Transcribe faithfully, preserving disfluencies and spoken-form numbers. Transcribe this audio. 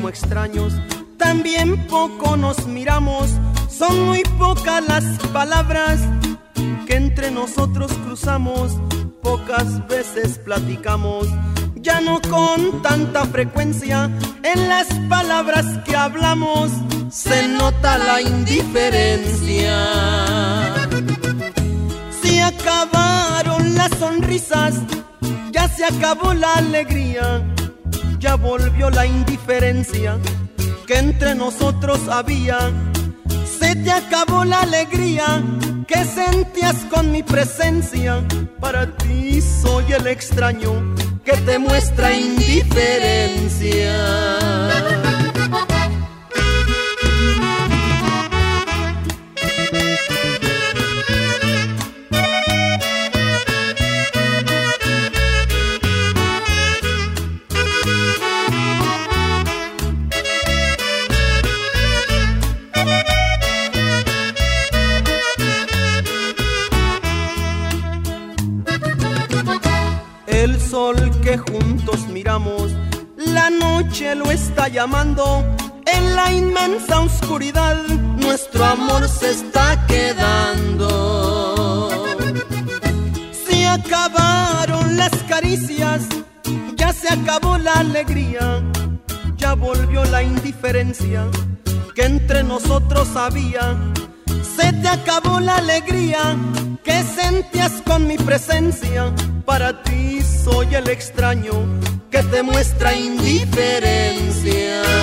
como extraños, también poco nos miramos. Son muy pocas las palabras que entre nosotros cruzamos, pocas veces platicamos, ya no con tanta frecuencia. En las palabras que hablamos se nota la indiferencia. Se acabaron las sonrisas, ya se acabó la alegría, ya volvió la indiferencia que entre nosotros había. Se te acabó la alegría que sentías con mi presencia. Para ti soy el extraño que te muestra indiferencia. El sol que juntos miramos, la noche lo está llamando. En la inmensa oscuridad nuestro amor se está quedando. Se acabaron las caricias, ya se acabó la alegría, ya volvió la indiferencia que entre nosotros había. Se te acabó la alegría que sentías con mi presencia. Para ti soy el extraño que te muestra indiferencia.